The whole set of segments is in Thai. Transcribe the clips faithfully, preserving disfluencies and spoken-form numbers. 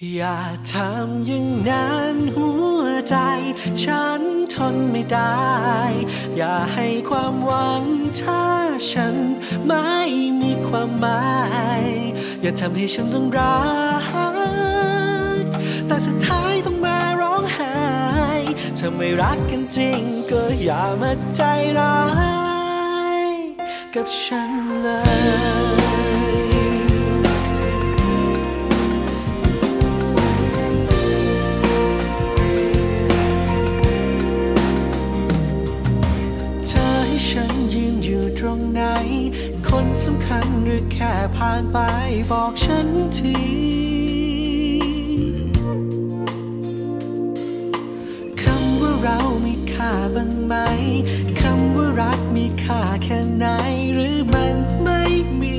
อย่าทำอย่างนั้นหัวใจฉันทนไม่ได้อย่าให้ความหวังถ้าฉันไม่มีความหมายอย่าทำให้ฉันต้องรักแต่สุดท้ายต้องมาร้องไห้ถ้าไม่รักกันจริงก็อย่ามาใจร้ายกับฉันเลยฉันยืนอยู่ตรงไหนคนสำคัญหรือแค่ผ่านไปบอกฉันทีคำว่าเรามีค่าบ้างไหมคำว่ารักมีค่าแค่ไหนหรือมันไม่มี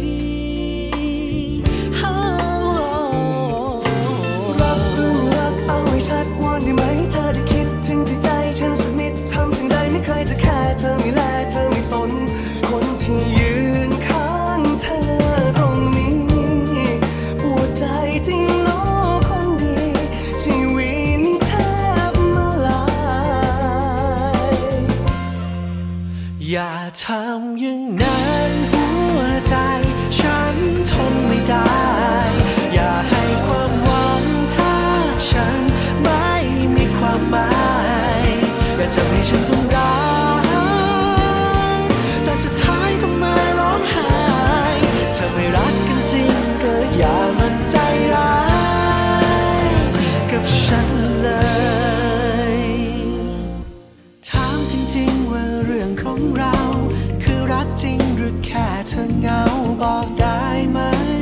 รักหรือรักเอาให้ชัดวอนได้ไหมเธอได้คิดถึงที่ใจฉันสักนิดทำสิ่งใดไม่เคยจะแค่เธอไม่แลเธอไม่สนคนที่ยืนข้างเธอตรงนี้ปวดใจจริงโลกคนดีชีวิตนี้แทบมาลายอย่าทำอย่างนั้นหัวใจฉันทนไม่ได้อย่าให้ความหวังถ้าฉันไม่มีความหมายอย่าทำให้ฉันต้องรักแต่สุดท้ายต้องมาร้องไห้ถ้าไม่รักกันจริงก็อย่ามาใจร้ายกับฉันเลยถามจริงๆว่าเรื่องของเราคือรักจริงหรือแค่เธอเหงาบอกได้ไหม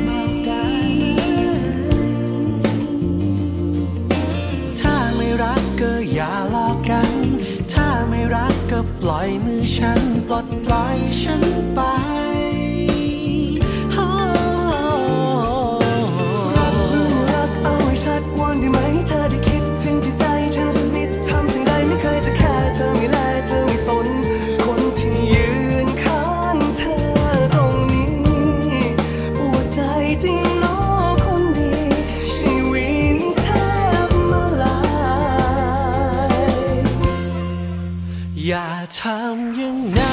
ถ้าไม่รักก็อย่าหลอกกันถ้าไม่รักก็ปล่อยมือฉันปลดปล่อยฉันไปรักหรือรักเอาให้ชัดวอนได้ไหมเธอได้คิดถึงที่ใจฉันสักนิดทำสิ่งใดไม่เคยจะแค่เธอไม่แลเธอไม่สนคนที่ยืนข้างเธอตรงนี้ปวดใจจริงโลกคนดีชีวิตนี้แทบมาลายอย่าทำอย่างนั้น